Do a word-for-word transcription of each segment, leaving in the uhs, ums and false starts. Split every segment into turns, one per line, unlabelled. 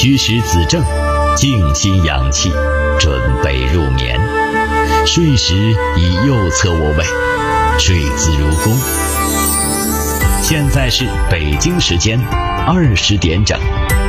虚实子正，静心养气，准备入眠。睡时以右侧卧位，睡姿如弓。现在是北京时间二十点整。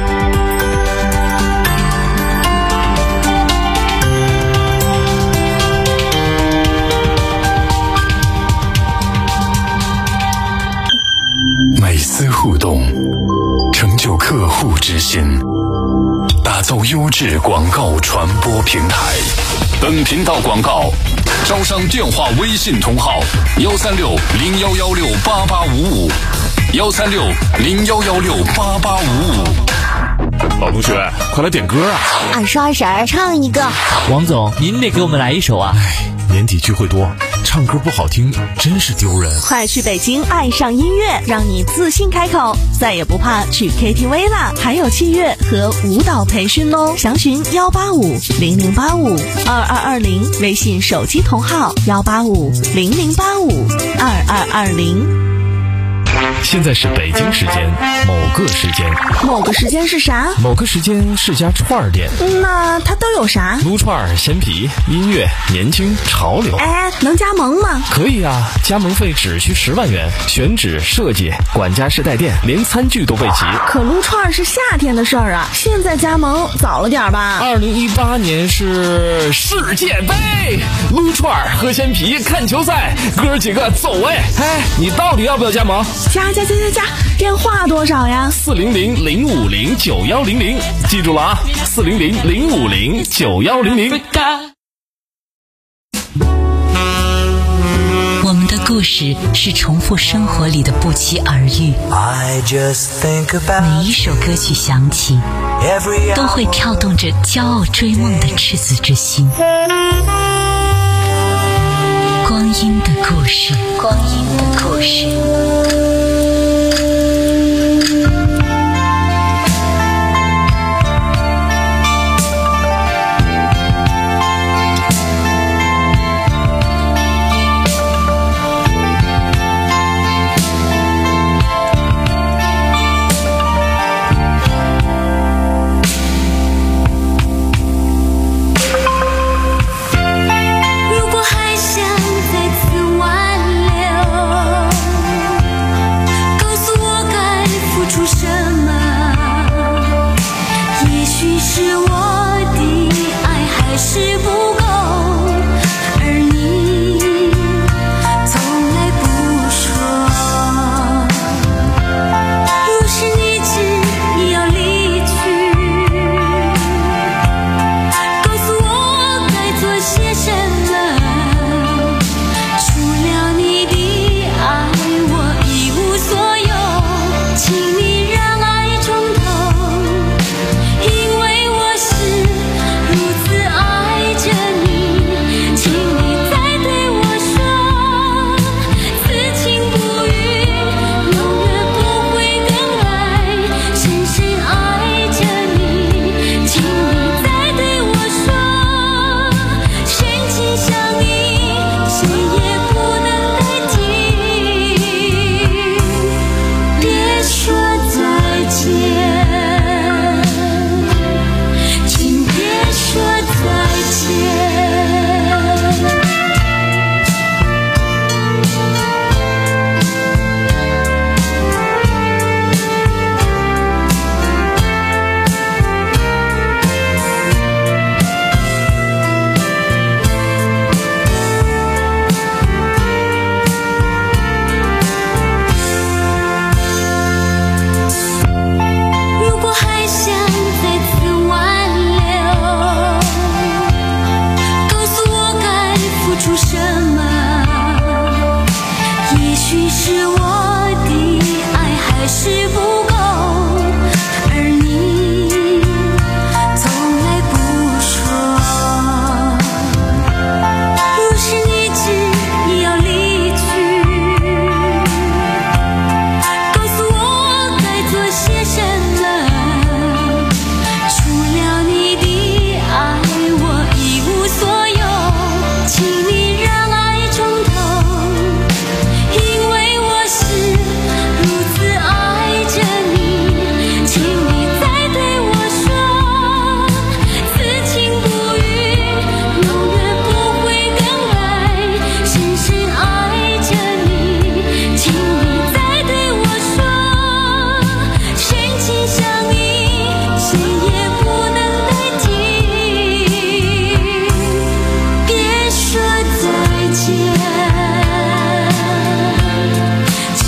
每丝互动，成就客户之心，打造优质广告传播平台。本频道广告招商电话微信同号：幺三六零幺幺六八八五五，幺三六零幺幺六八八五五。
老同学，快来点歌啊！
二十二婶唱一个。
王总，您得给我们来一首啊！
哎，年底聚会多，唱歌不好听真是丢人。
快去北京爱上音乐，让你自信开口，再也不怕去 K T V 啦！还有器乐和舞蹈培训哦，详询幺八五零零八五二二二零，微信手机同号幺八五零零八五二二二零。
现在是北京时间某个时间，
某个时间是啥？
某个时间是家串儿店。
那它都有啥？
撸串、鲜皮、音乐、年轻、潮流。
哎，能加盟吗？
可以啊，加盟费只需十万元，选址、设计、管家式带电，连餐具都备齐。
可撸串是夏天的事儿啊，现在加盟早了点吧？
二零一八年是世界杯，撸串、喝鲜皮、看球赛，哥几个走哎！哎，你到底要不要加盟？
加加加加加，电话多少呀？
四零零零五零九幺零零，记住了啊，四零零零五零九幺零零。
我们的故事是重复生活里的不期而遇，每一首歌曲响起，都会跳动着骄傲追梦的赤子之心。光阴的故事，光阴的故事。
如果还想再次挽留，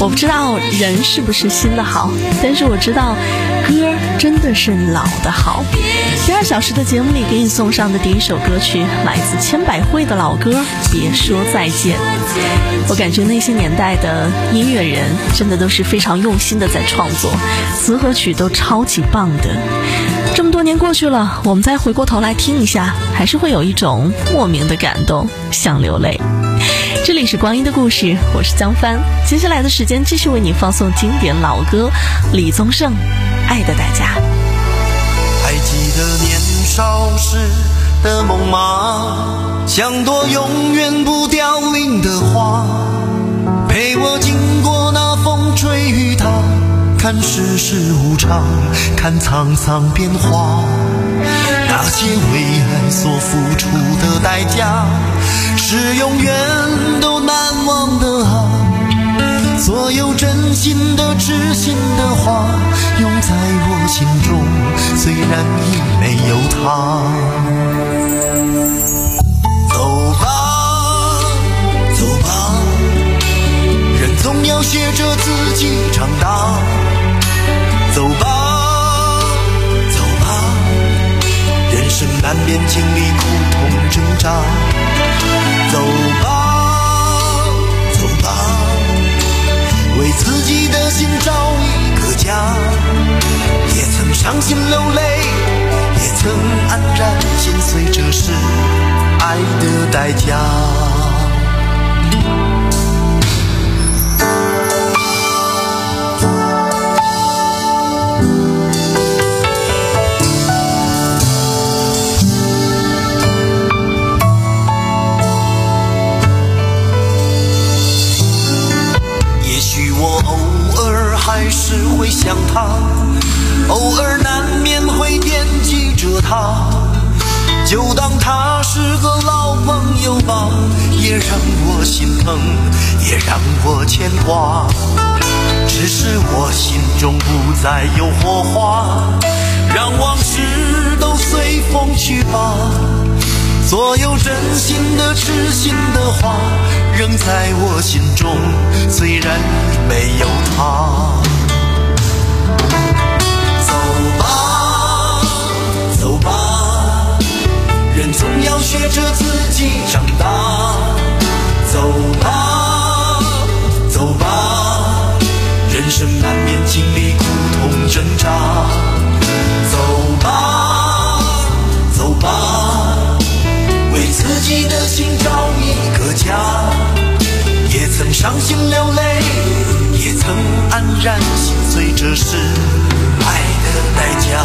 我不知道人是不是新的好，但是我知道歌真的是老的好。第二小时的节目里给你送上的第一首歌曲来自千百惠的老歌《别说再见》。我感觉那些年代的音乐人真的都是非常用心的在创作，词和曲都超级棒的。这么多年过去了，我们再回过头来听一下，还是会有一种莫名的感动，想流泪。这里是光阴的故事，我是江帆。接下来的时间继续为你放送经典老歌，李宗盛《爱的代价》。
还记得年少时的梦吗？像朵永远不凋零的花，陪我经过那风吹雨打，看世事无常，看沧桑变化。那些为爱所付出的代价，是永远都难忘的啊！所有真心的痴心的话，永在我心中，虽然已没有他。走吧，走吧，人总要学着自己长大。走吧，走吧，人生难免经历苦痛挣扎。走吧，走吧，为自己的心找一个家。也曾伤心流泪，也曾黯然心碎，这是爱的代价。还是会想他，偶尔难免会惦记着他，就当他是个老朋友吧，也让我心疼，也让我牵挂。只是我心中不再有火花，让往事都随风去吧。所有真心的痴心的话，仍在我心中，虽然没有他。走吧，走吧，人总要学着自己长大。走吧，走吧，人生难免经历苦痛挣扎。走吧，走吧，为自己的心找一个家。也曾伤心流泪，也曾黯然心碎，这是爱的代价。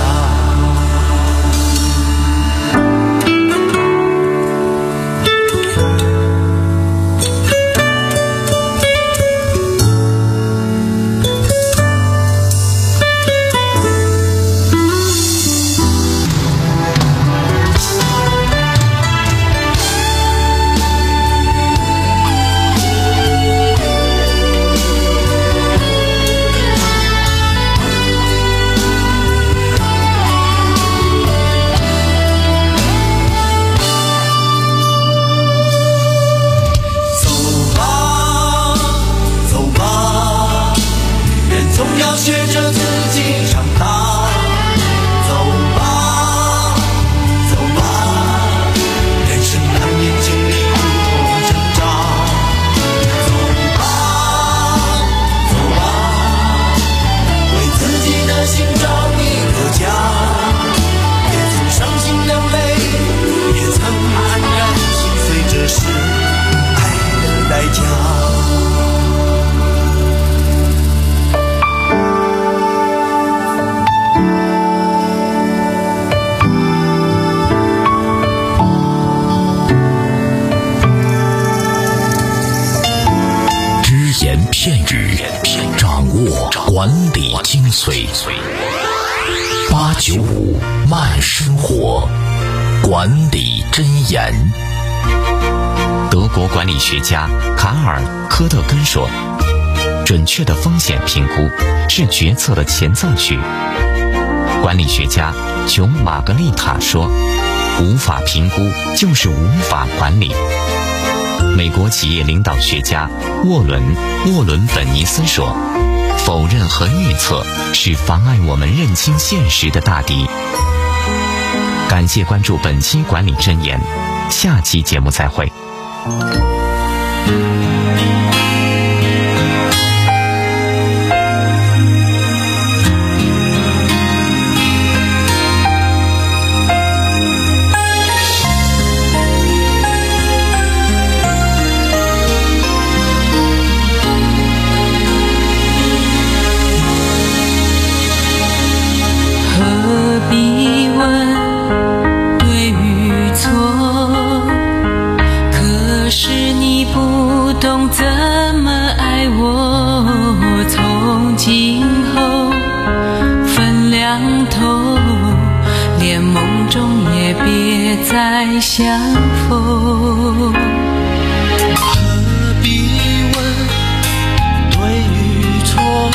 管理精髓，八九五慢生活，管理箴言。
德国管理学家卡尔·科特根说，准确的风险评估是决策的前奏曲。管理学家琼·玛格丽塔说，无法评估就是无法管理。 美国企业领导学家沃伦沃伦本尼斯说，否认和预测是妨碍我们认清现实的大敌。感谢关注本期管理箴言，下期节目再会。
何必问对与错？可是你不懂怎么爱我。从今后分两头，连梦中也别再相逢。
何必问对与错？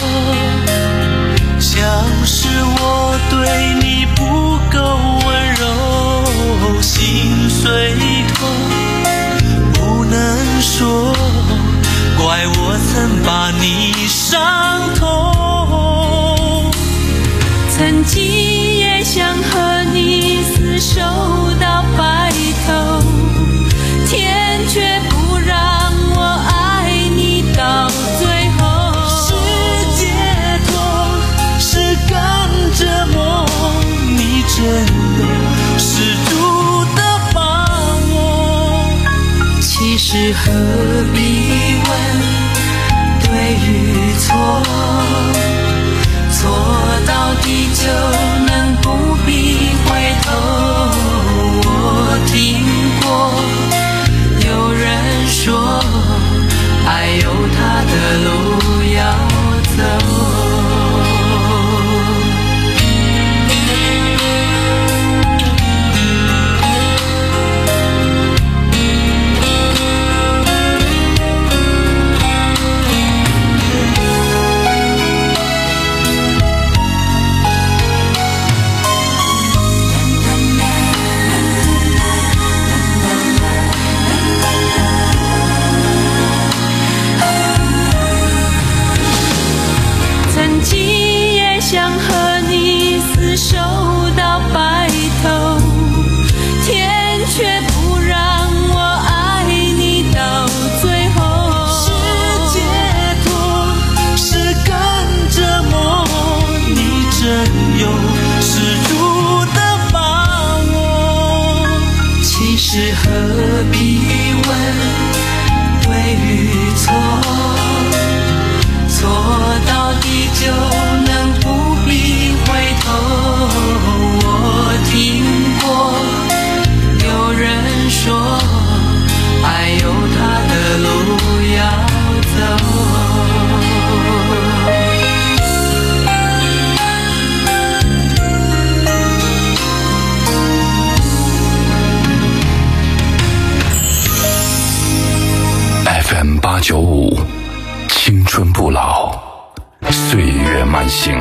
像是我对你不够温柔，心碎痛不能说，怪我曾把你伤透。
曾经也想和你厮守到白头，天却不让我爱你到最后。
是解脱，是更折磨，你真的是主的把握。
其实何必问对与错？错到底就能不必回头。我听过有人说，爱有它的路要走。想和你厮守到白头，天却不让我爱你到最后。
是解脱，是更折磨，你真有是主的把握。
其实何必问对与错？错到底就能不必回头。我听过有人说，爱有它的路要走。
F M 八九五，青春不老，岁月慢行。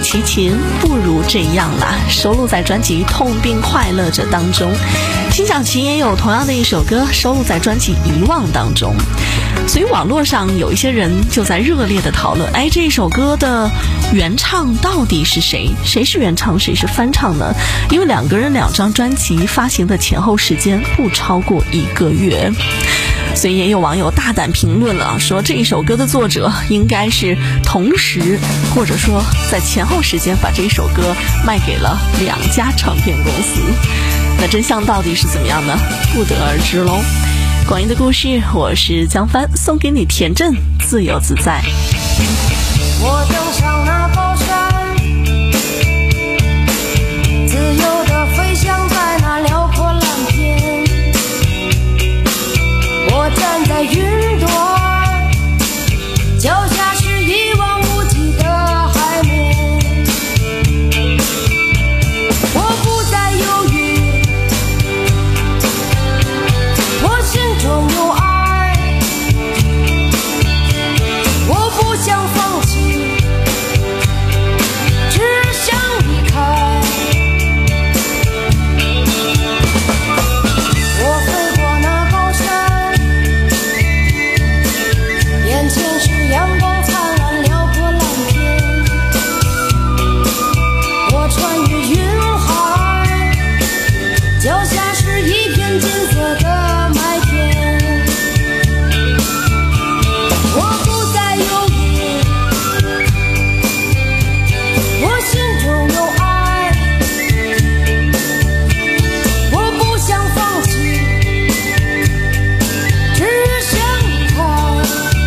齐秦，不如这样啦，收录在专辑《痛并快乐着》当中。辛晓琪也有同样的一首歌收录在专辑《遗忘》当中。所以网络上有一些人就在热烈的讨论，哎，这首歌的原唱到底是谁？谁是原唱，谁是翻唱呢？因为两个人两张专辑发行的前后时间不超过一个月，所以也有网友大胆评论了，说这一首歌的作者应该是同时或者说在前后时间把这首歌卖给了两家唱片公司。那真相到底是怎么样呢？不得而知喽。广义的故事，我是江帆，送给你田震，自由自在。
我登上那高山，自由地飞翔在那辽阔蓝天。我站在云端，脚下是一望无际的海面。我不再犹豫，我心中有爱，我不想放弃，只想离开。我飞过那高山，眼前是阳光灿烂辽阔蓝天。我穿越云海，脚下是一片金色的麦田。我不再犹豫，我心中有爱，我不想放弃，只想离开。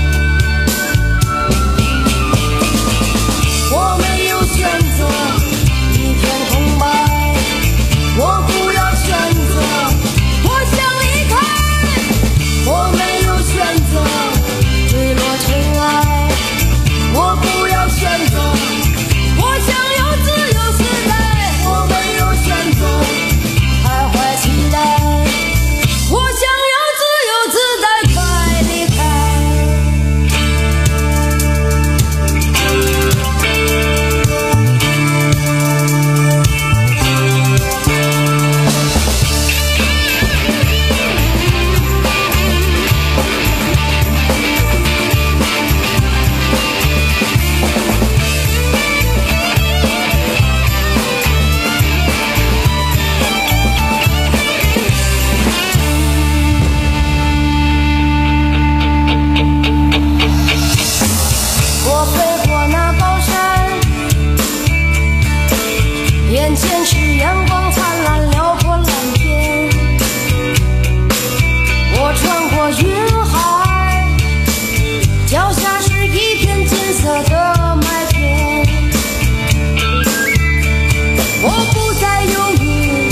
我没有选择，一片空白，我不要选择，我想离开。我没有选择，坠落尘埃，我不要选择，我想要自由自在。我没有选择，徘徊期待，我想要自由自在，快离开。我飞过那高山，眼前是阳光灿烂辽阔蓝天。我穿过云海，脚下是一片金色的麦田。我不再犹豫，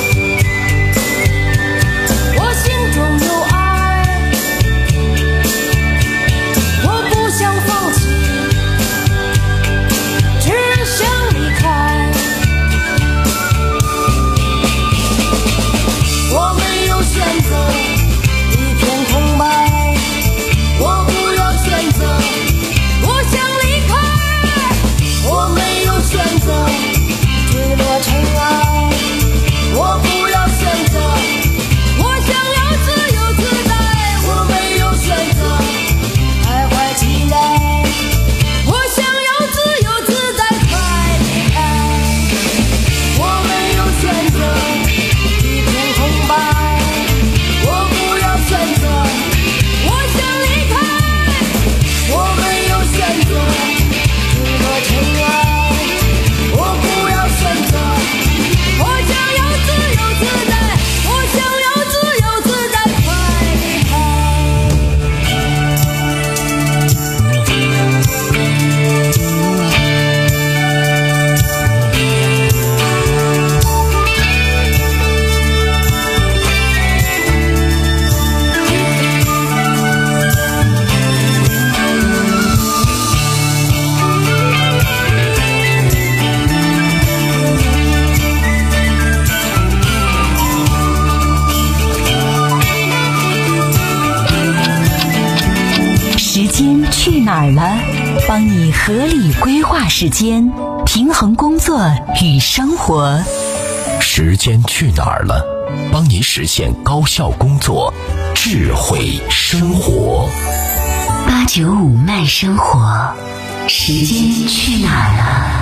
我心中有爱，我不想放弃，只想离开。我没有选择，一片空白，我不要选择，我想离开。我没有选择，坠落尘埃，我不要选择，我想要自由自在。我没有选择，徘徊期待，我想要自由自在，快离开。我没有选择，一片空白，我不要选择，我想离开。我没有选择，坠落尘埃，我不要选择，我想要自由自在，我想要自由自在，快离开。
时间去哪儿了？帮你合理规划时间， 平衡工作与生活。
时间去哪儿了？帮你实现高效工作，智慧生活。
八九五慢生活，时间去哪儿了？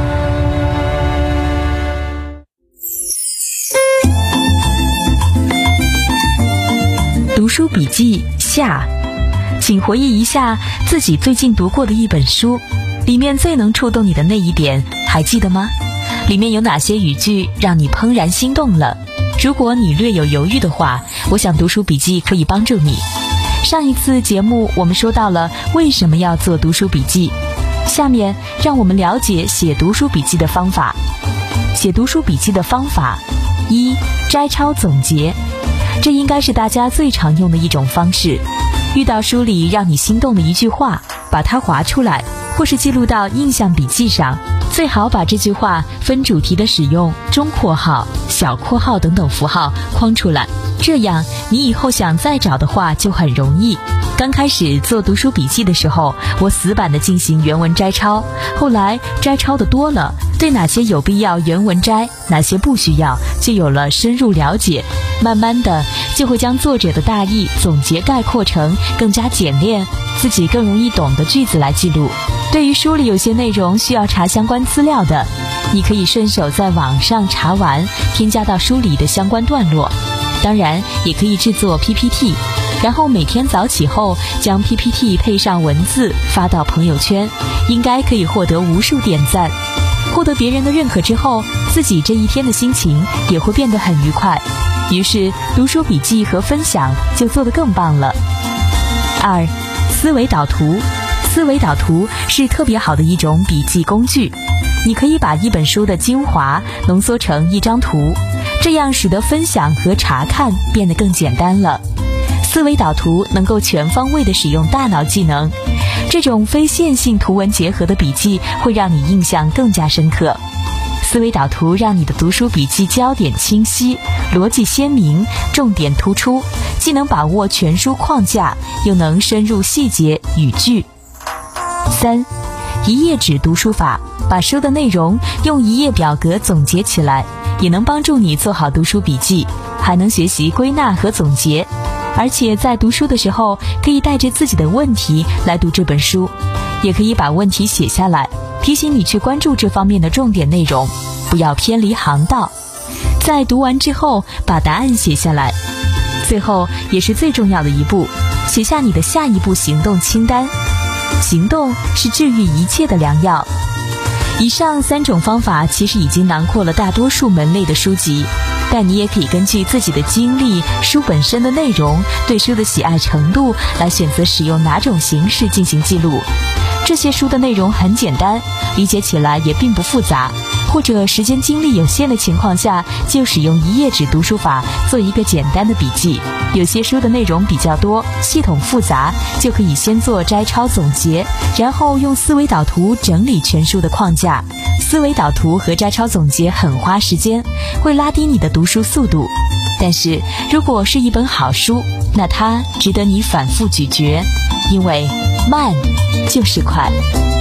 读书笔记下，请回忆一下自己最近读过的一本书，里面最能触动你的那一点，还记得吗？里面有哪些语句让你怦然心动了？如果你略有犹豫的话，我想读书笔记可以帮助你。上一次节目我们说到了为什么要做读书笔记，下面让我们了解写读书笔记的方法。写读书笔记的方法一，摘抄总结。这应该是大家最常用的一种方式。遇到书里让你心动的一句话，把它划出来，或是记录到印象笔记上。最好把这句话分主题的使用中括号、小括号等等符号框出来，这样你以后想再找的话就很容易。刚开始做读书笔记的时候，我死板地进行原文摘抄，后来摘抄的多了，对哪些有必要原文摘，哪些不需要，就有了深入了解。慢慢的就会将作者的大意总结概括成更加简练、自己更容易懂的句子来记录。对于书里有些内容需要查相关资料的，你可以顺手在网上查完，添加到书里的相关段落。当然也可以制作 P P T， 然后每天早起后将 P P T 配上文字发到朋友圈，应该可以获得无数点赞。获得别人的认可之后，自己这一天的心情也会变得很愉快，于是读书笔记和分享就做得更棒了。二，思维导图。思维导图是特别好的一种笔记工具，你可以把一本书的精华浓缩成一张图，这样使得分享和查看变得更简单了。思维导图能够全方位地使用大脑技能，这种非线性图文结合的笔记会让你印象更加深刻。思维导图让你的读书笔记焦点清晰，逻辑鲜明，重点突出，既能把握全书框架，又能深入细节语句。三，一页纸读书法，把书的内容用一页表格总结起来，也能帮助你做好读书笔记，还能学习归纳和总结。而且在读书的时候，可以带着自己的问题来读这本书，也可以把问题写下来，提醒你去关注这方面的重点内容，不要偏离航道。在读完之后，把答案写下来。最后也是最重要的一步，写下你的下一步行动清单。行动是治愈一切的良药。以上三种方法其实已经囊括了大多数门类的书籍，但你也可以根据自己的经历、书本身的内容、对书的喜爱程度来选择使用哪种形式进行记录。这些书的内容很简单，理解起来也并不复杂，或者时间精力有限的情况下，就使用一页纸读书法做一个简单的笔记。有些书的内容比较多，系统复杂，就可以先做摘抄总结，然后用思维导图整理全书的框架。思维导图和摘抄总结很花时间，会拉低你的读书速度。但是如果是一本好书，那它值得你反复咀嚼，因为慢就是快。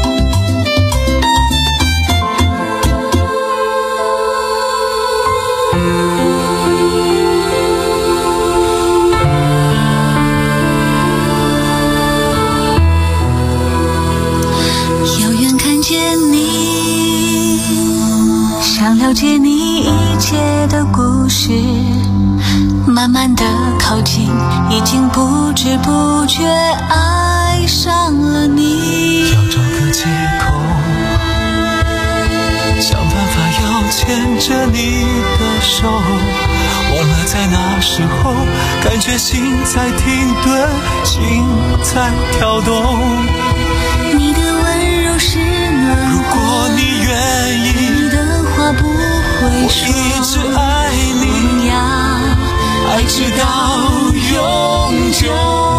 遥远看见你，想了解你一切的故事，慢慢的靠近，已经不知不觉爱上了你。
要找个借口，想办法要牵着你的手，忘了在那时候，感觉心在停顿，心在跳动。
你的温柔是暖，
如果你愿意，
你的话不会说，
我一直爱你，
要
爱直到永久。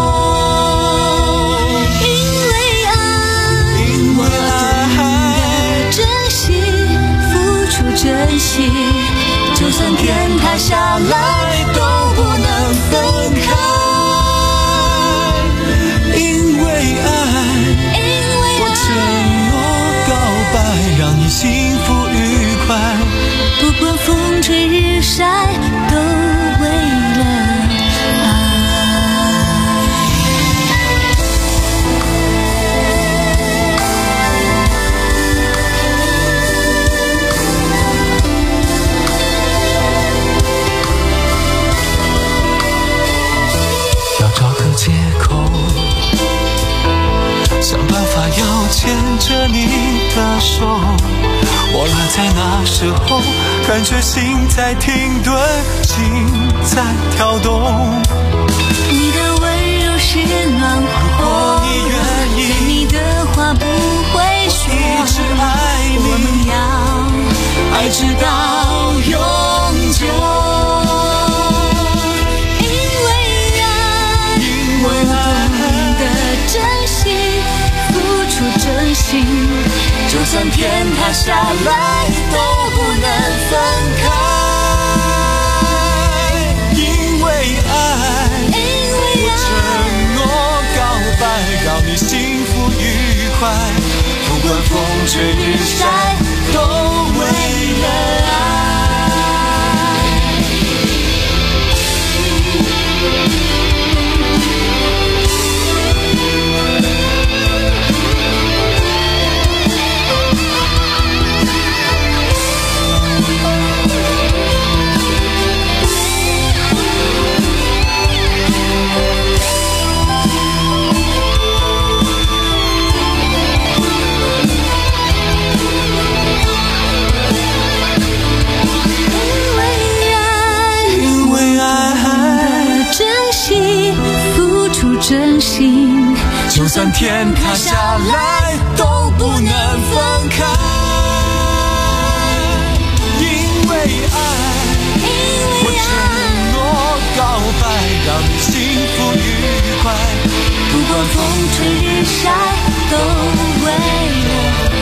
因为爱，
因为爱，
珍惜，付出珍惜，
就算天塌下来都不能分开。因为爱，
因为
我承诺告白，让你心
吹日晒，都为了
借口，想办法要牵着你的手。我俩在那时候，感觉心在停顿，心在跳动。
你的温柔是暖和，
如果你愿意，
对你的话不会说，
一直爱你，
我们要爱直到永久。就算天塌下来都不能分开，
因为爱，
因为爱，
我承诺告白，让你幸福愉快，不管风吹日晒，都为了爱。
真心，
就算天塌下来都不能分开，因为爱，我承诺告白，让你幸福愉快，
不管风吹日晒，都为了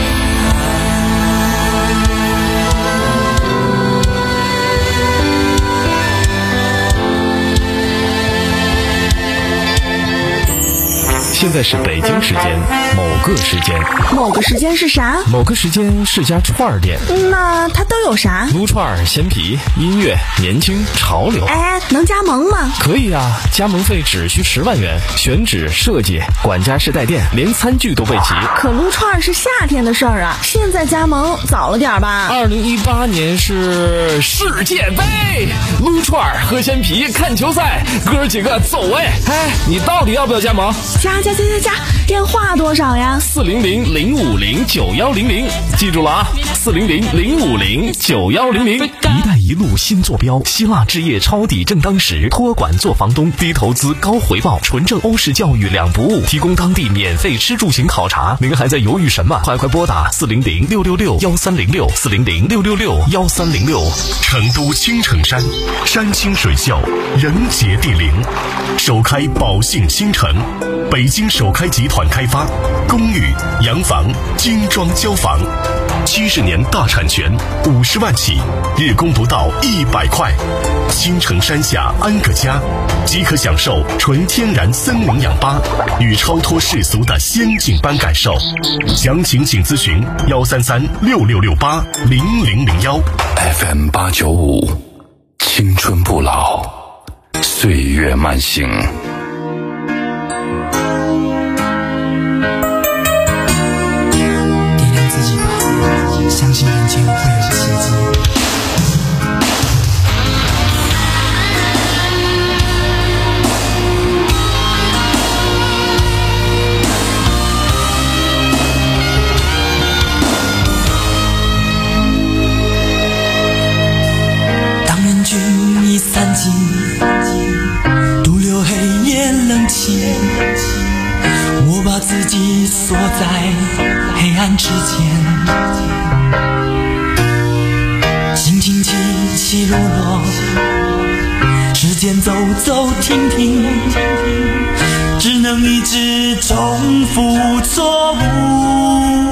现在是北京时间某个时间，
某个时间是啥？
某个时间是家串儿店。
那它都有啥？
撸串儿、鲜皮、音乐、年轻、潮流。
哎，能加盟吗？
可以啊，加盟费只需十万元，选址、设计、管家式带电，连餐具都备齐。
可撸串儿是夏天的事儿啊，现在加盟早了点吧？
二零一八年是世界杯，撸串儿、喝鲜皮、看球赛，哥几个走哎！哎，你到底要不要加盟？
加加加加加！电话多少呀？
四零零零五零九幺零零，记住了啊！四零零零五零九幺零零。一带一路新坐标，希腊置业抄底正当时，托管做房东，低投资高回报，纯正欧式教育两不误，提供当地免费吃住行考察。您还在犹豫什么？快快拨打四零零六六六幺三零六四零零六六六幺三零六。
成都青城山，山清水秀，人杰地灵，首开宝信新城，北京首开集团开发，公寓、洋房、精装交房，七十年大产权，五十万起，日供不到一百块。青城山下安个家，即可享受纯天然森林氧吧与超脱世俗的仙境般感受。详情请咨询幺三三六六六八零零零幺。F M 八九五，青春不老，岁月慢行。
点亮自己吧，相信人间会有奇迹。散尽，独留黑夜冷清，我把自己锁在黑暗之间，心情起起落落，时间走走停停，只能一直重复错误。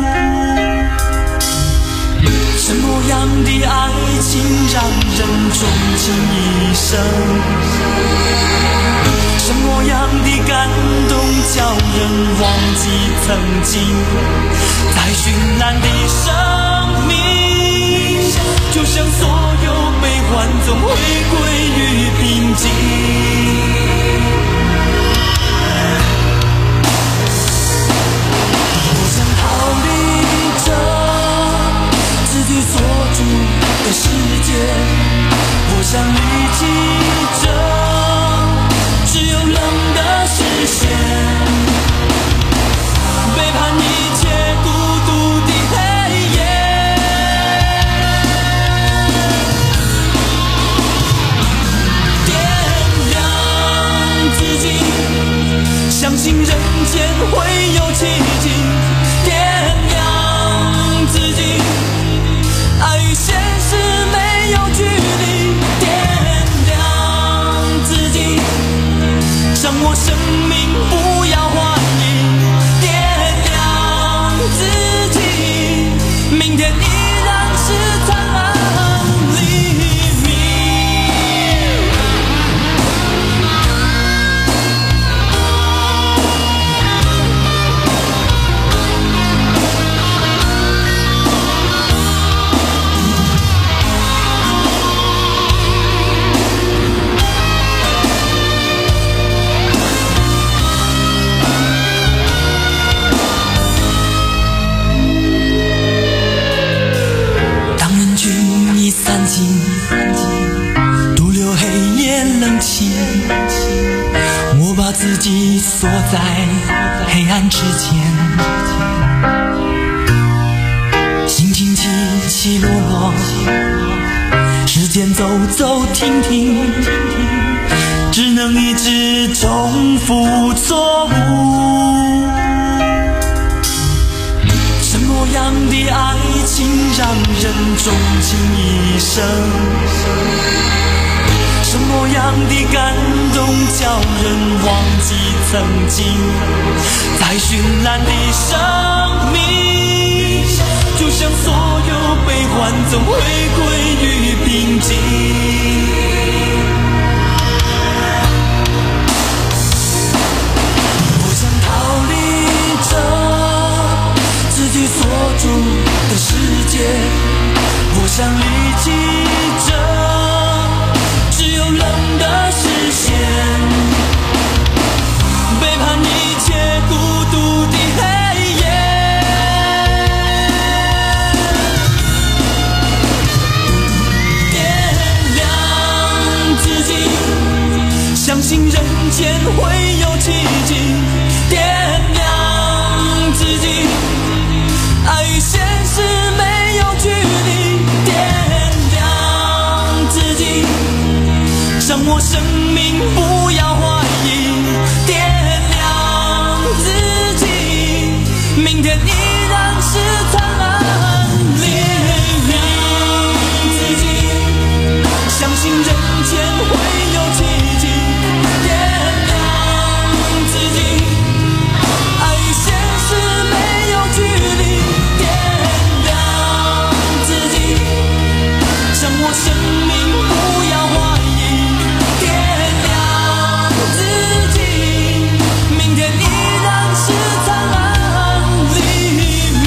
什么样的爱情让人终其一生？什么样的感动叫人忘记曾经？在绚烂的生命，就像所有悲欢我想离弃这只有冷的视线，背叛一切孤独的黑夜。点亮自己，相信人间会有奇迹。点亮自己，爱与现实没有距离。点亮自己，让我生命不要怀疑。点亮自己，明天依然是灿烂黎明。散尽，独留黑夜冷清。我把自己锁在黑暗之间，心情起起落落，时间走走停停，只能一直重复错误。什么样的爱情让人钟情一生？什么样的感动叫人忘记曾经？在绚烂的生命，就像所有悲欢总会归于平静。我想逃离这自己所住的世界，我想离弃这只有冷的视线，背叛一切孤独的黑夜。点亮自己，相信人间会有奇迹。点亮自己，爱与现实没有距离。点亮自己，让我生命不要怀疑。点亮自己，明天依然是灿烂黎明。自己，相信人间会有奇迹。点亮自己，爱与现实没有距离。点亮自己，让我生命不要怀疑。点亮自己，明天依然是灿烂黎明。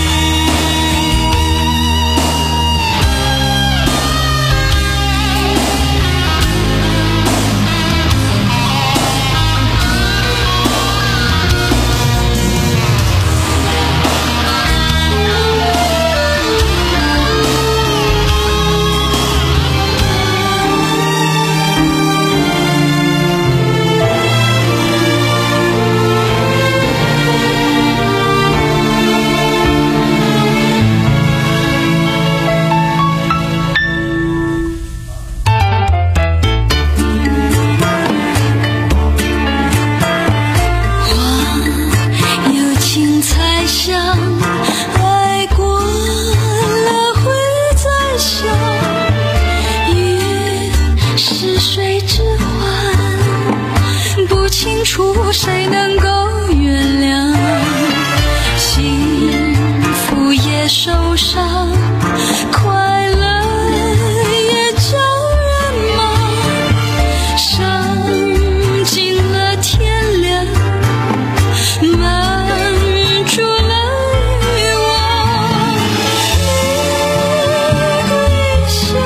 谁能够原谅？幸福也受伤，快乐也叫人忙，伤尽了天亮，满足了欲望。每个异乡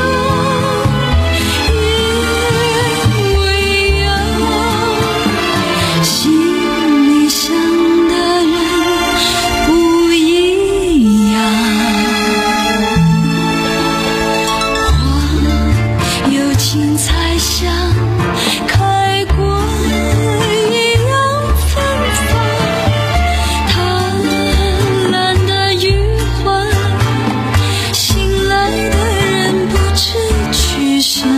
也未央，心里想的人不一样。
情才像开过一样芬芳，贪婪的余欢，醒来的人不知去向。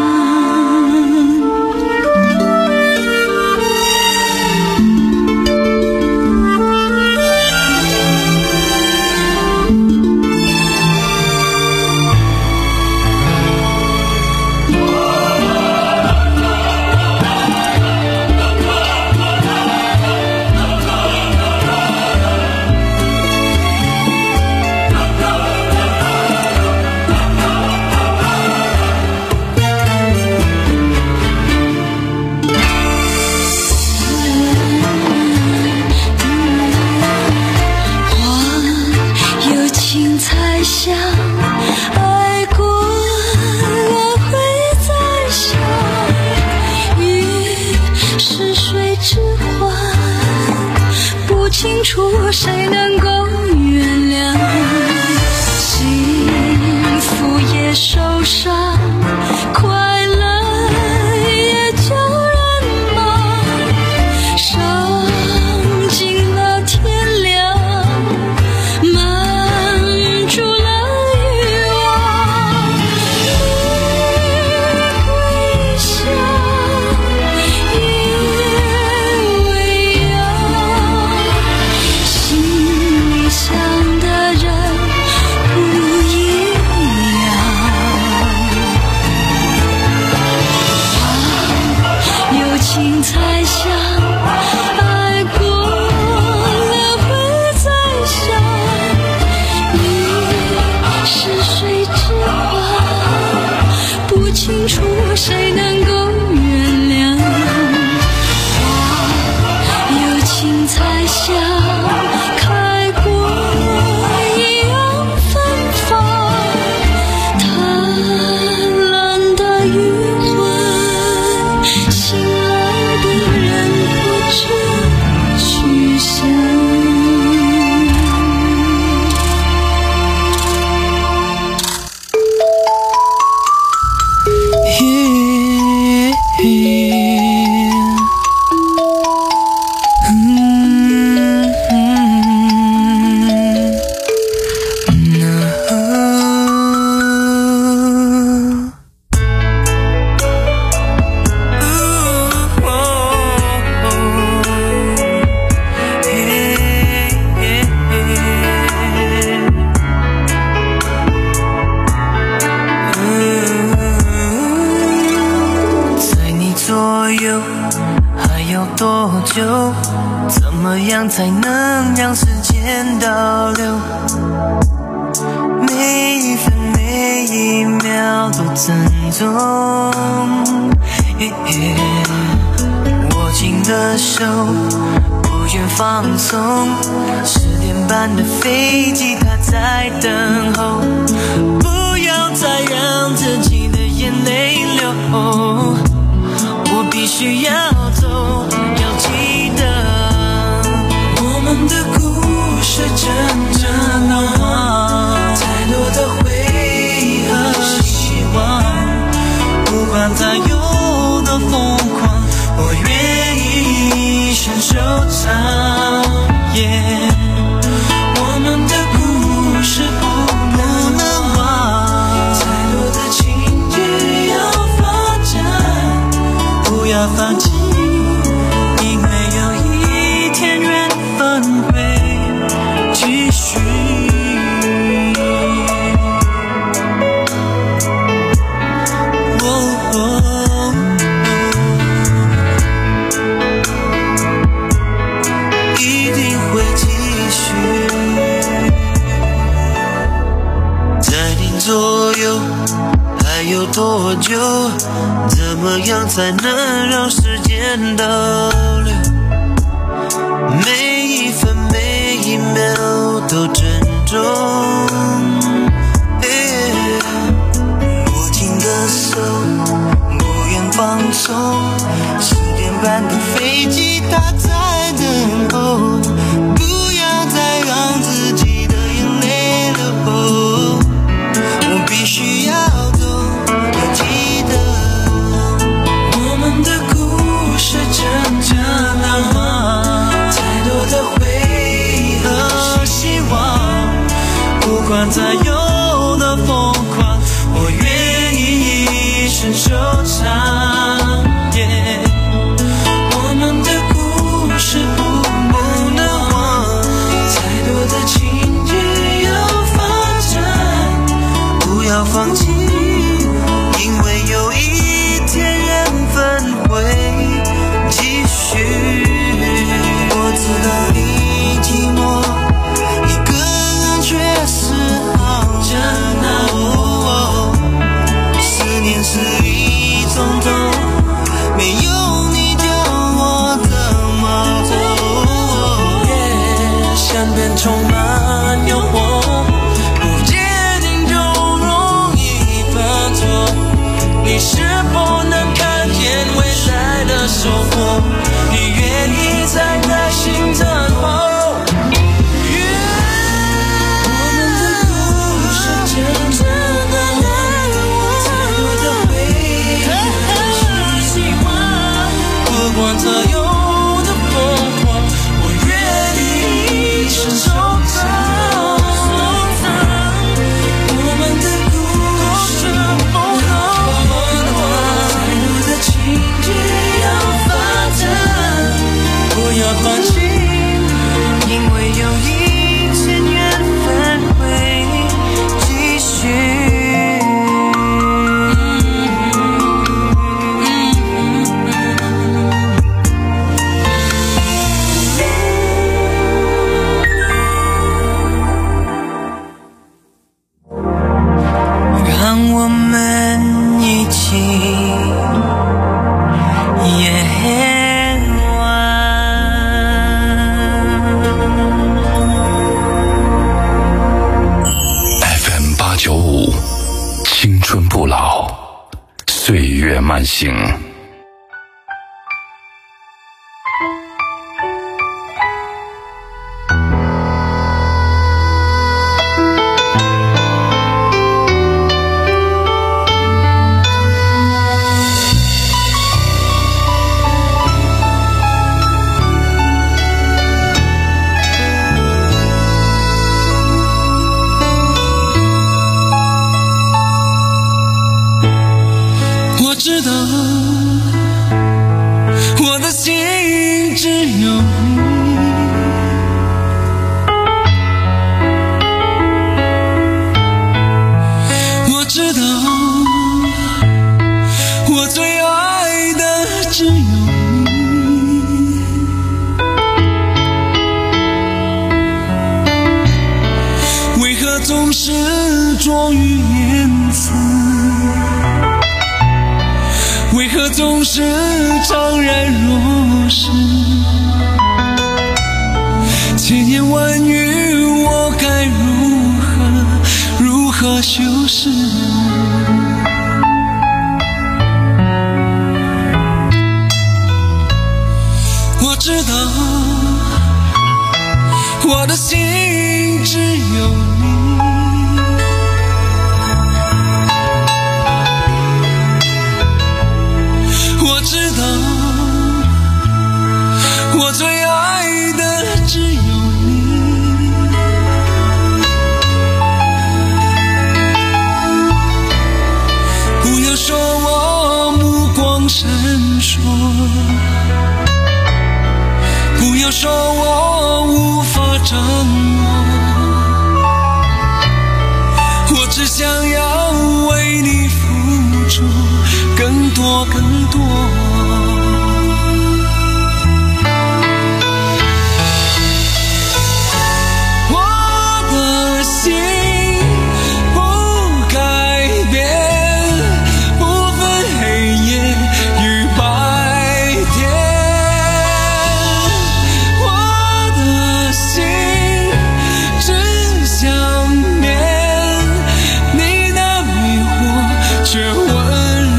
才想爱过了会再想，雨是水之欢，不清楚谁能够原谅，幸福也受伤，快乐也叫人忙，伤尽了天亮，才想爱过了会再想，雨是水之欢，不清楚谁能够原谅，花有情才像开过一样芬芳，贪婪的余欢，醒来的人不知去向。
多久？怎么样才能让时间倒流？每一分每一秒都珍重。握紧的手，不愿放松。十点半的飞机，它在等候。不要再让自己的眼泪流，我必须要走。要记得，我们的故事真正难忘，太多的回忆和希望，不管再有多疯狂，我愿意先收场。Yeah， 我们的故事不能忘，太多的情节要发展，不要放弃。继续，哦哦，一定会继续。在你左右还有多久？怎么样才能让时间倒流？每一分每一秒都珍重，握紧的手，不愿放松。十点半的飞机，它在等候。不要再让自己的眼泪流，我必须要走，要记得。
不老，岁月慢行。
总是着于言辞，为何总是怅然若失？千言万语，我该如何如何修饰？我知道，我的心只有你。我知道，我最爱的只有你。不要说我目光闪烁，不要说我无法掌握，我只想要为你付出更多更多。我的心不改变，不分黑夜与白天。我的心只想念你那迷惑却温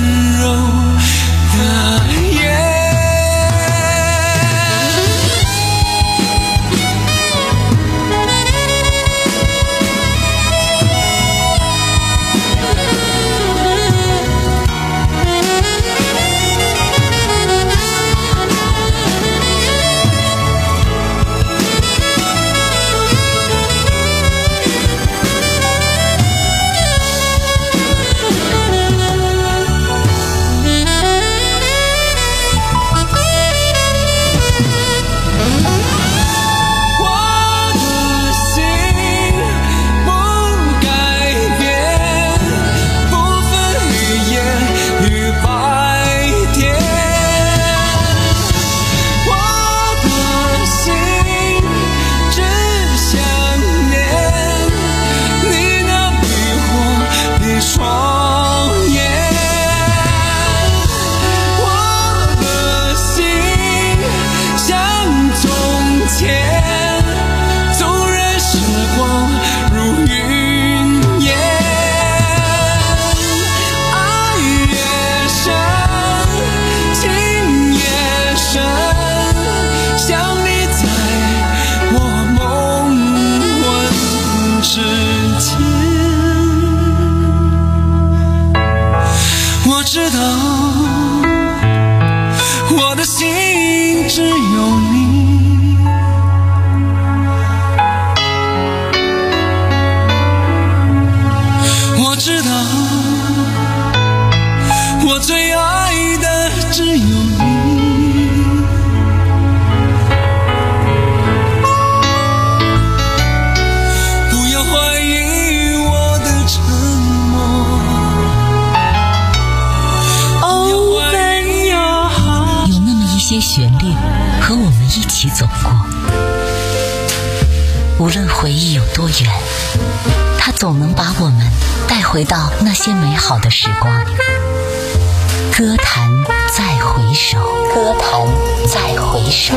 无论回忆有多远，它总能把我们带回到那些美好的时光。歌坛再回首，歌坛再回首。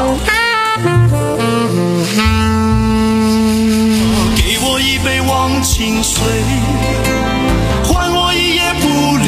给我一杯忘情水，换我一夜不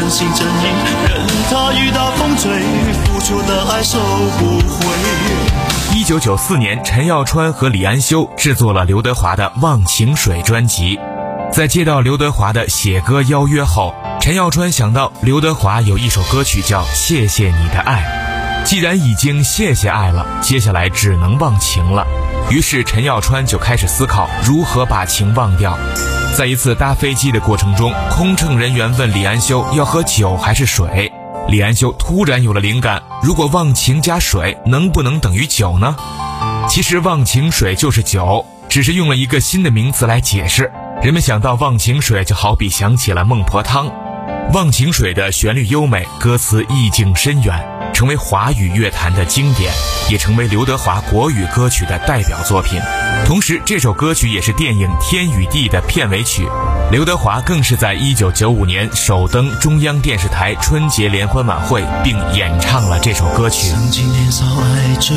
真心真意，任他雨打风吹，付出的爱收不回。
一九九四年，陈耀川和李安修制作了刘德华的《忘情水》专辑。在接到刘德华的写歌邀约后，陈耀川想到刘德华有一首歌曲叫《谢谢你的爱》，既然已经谢谢爱了，接下来只能忘情了。于是陈耀川就开始思考如何把情忘掉。在一次搭飞机的过程中，空乘人员问李安修要喝酒还是水，李安修突然有了灵感，如果忘情加水能不能等于酒呢？其实忘情水就是酒，只是用了一个新的名词来解释。人们想到忘情水，就好比想起了孟婆汤。忘情水的旋律优美，歌词意境深远，成为华语乐坛的经典，也成为刘德华国语歌曲的代表作品。同时这首歌曲也是电影《天与地》的片尾曲，刘德华更是在一九九五年首登中央电视台春节联欢晚会，并演唱了这首歌曲。
曾经年少爱追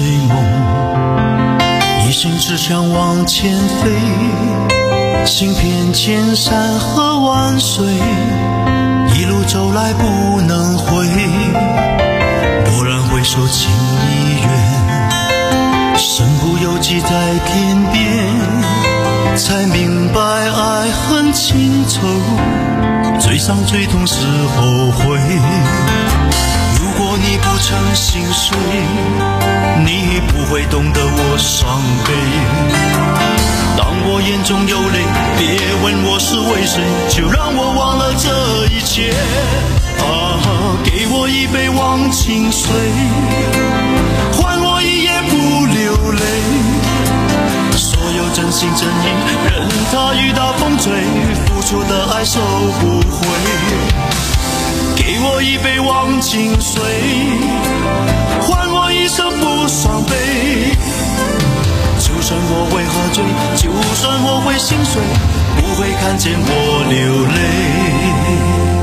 梦，一心只想往前飞，行遍千山和万水，一路走来不能回，蓦然回首情已远，身不由己在天边，才明白爱恨情仇，最伤最痛是后悔。如果你不曾心碎，你不会懂得我伤悲。当我眼中有泪，别问我是为谁，就让我忘了这一切。啊，给我一杯忘情水，换我一夜不流泪。所有真心真意，任它雨打风吹，付出的爱收不回。给我一杯忘情水，换我一生不伤悲。就算我会喝醉，就算我会心碎，不会看见我流泪。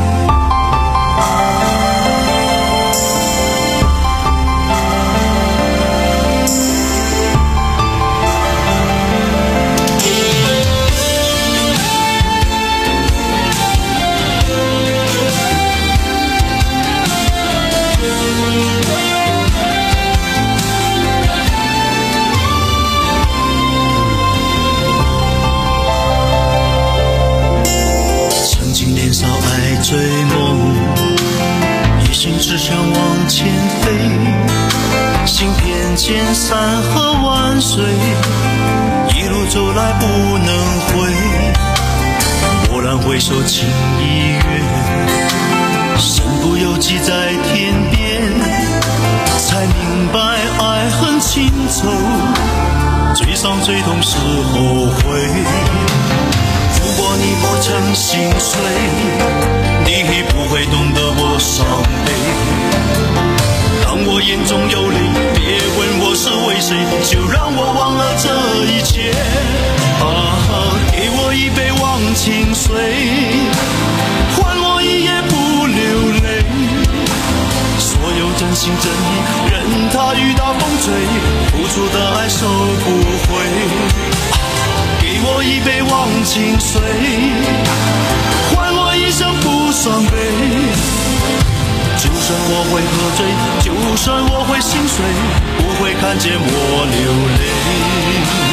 追梦，一心只想往前飞，行遍千山和万水，一路走来不能回，蓦然回首情已远，身不由己在天边，才明白爱恨情仇，最伤最痛是后悔。如果你不曾心碎，你不会懂得我伤悲。当我眼中有泪，别问我是为谁，就让我忘了这一切。啊，给我一杯忘情水，换我一夜不流泪。所有真心真意，任它雨打风吹，付出的爱收不回。给我一杯忘情水，换我一生不伤悲。就算我会喝醉，就算我会心碎，不会看见我流泪。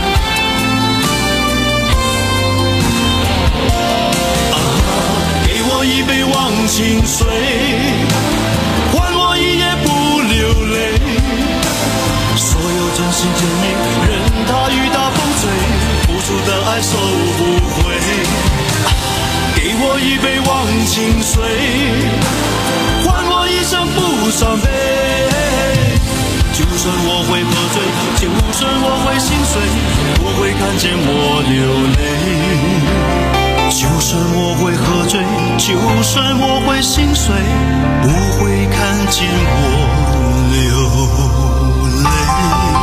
啊，给我一杯忘情水，换我一夜不流泪。所有真心真意，任它雨打风吹，付出的爱收不回。给我一杯忘情水，换我一生不伤悲。就算我会喝醉，就算我会心碎，不会看见我流泪。就算我会喝醉，就算我会心碎，不会看见我流泪。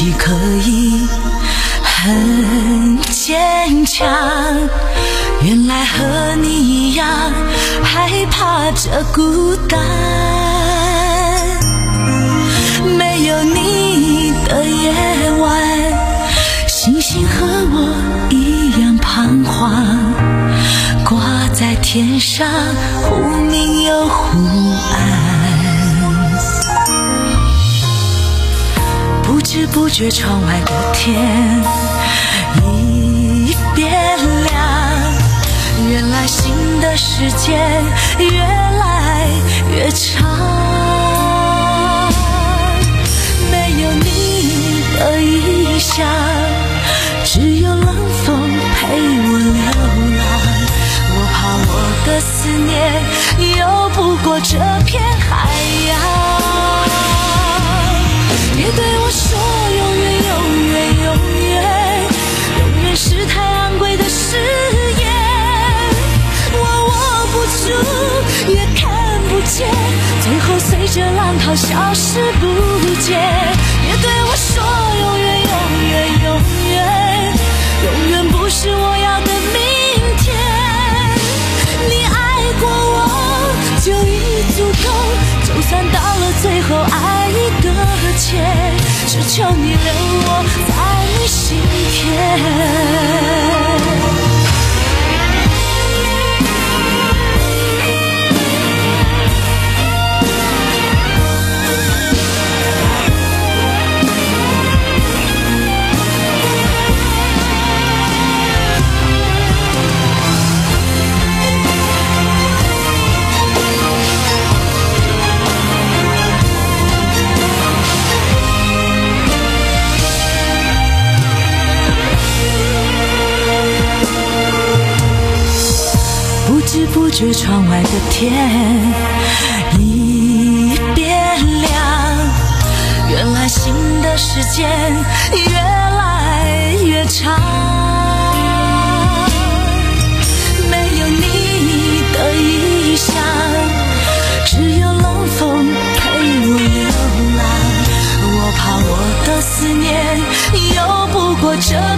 己可以很坚强，原来和你一样害怕这孤单，没有你的夜晚，星星和我一样彷徨，挂在天上，忽明又忽暗。不知不觉窗外的天已变亮，原来新的时间越来越长，没有你的异乡，只有冷风陪我流浪，我怕我的思念游不过这片海洋。别对我说永远永远永远，永远是太昂贵的誓言，我握不住也看不见，最后随着浪涛消失不见。别对我说永远永远永远，永远不是我要的明天，你爱过我就已足够，就算到了最后爱一个欠，只求你留我在你心田。不知不觉窗外的天已变亮，原来新的时间越来越长，没有你的异乡，只有冷风陪我流浪，我怕我的思念游不过这